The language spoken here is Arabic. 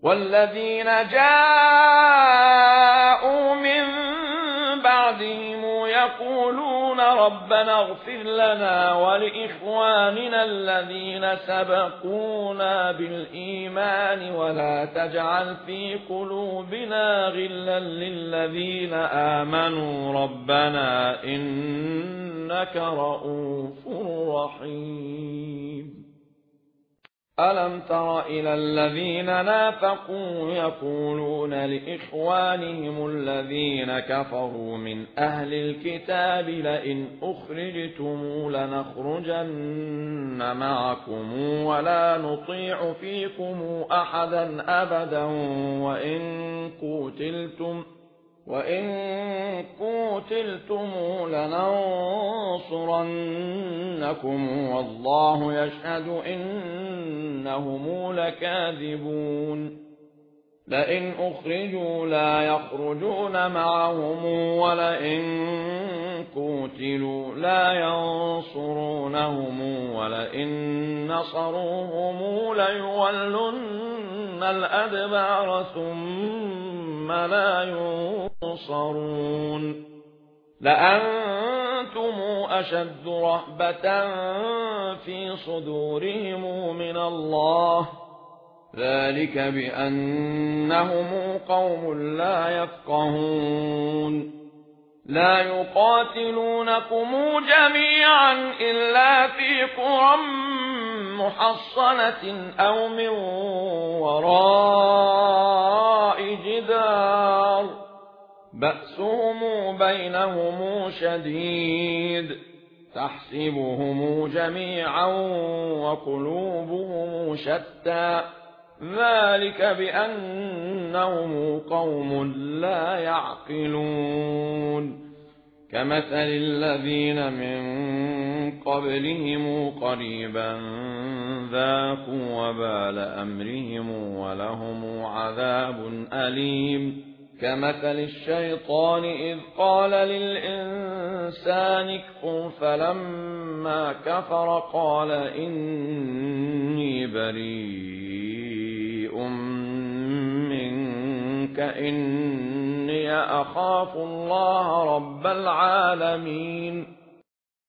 والذين جاءوا من بعدهم يقولون ربنا اغفر لنا ولإخواننا الذين سبقونا بالإيمان ولا تجعل في قلوبنا غلا للذين آمنوا ربنا إنك رؤوف رحيم. ألم تر إلى الذين نافقوا يقولون لإخوانهم الذين كفروا من أهل الكتاب لئن أخرجتم لنخرجن معكم ولا نطيع فيكم أحدا أبدا وإن قتلتم لننصرنكم والله يشهد إنهم لكاذبون. لئن أخرجوا لا يخرجون معهم ولئن قتلوا لا ينصرونهم ولئن نصروهم ليولن الأدبار ثم لا ينصرون. لأنتم أشد رهبة في صدورهم من الله ذلك بأنهم قوم لا يفقهون. لا يقاتلونكم جميعا إلا في قرى محصنة أو من وراء جدار بأسهم بينهم شديد تحسبهم جميعا وقلوبهم شتى ذلك بأنهم قوم لا يعقلون. كمثل الذين من قبلهم قريبا ذاقوا وبال أمرهم ولهم عذاب أليم. كمثل الشيطان إذ قال للإنسان اكفر فلما كفر قال إني بريء منك إني أخاف الله رب العالمين.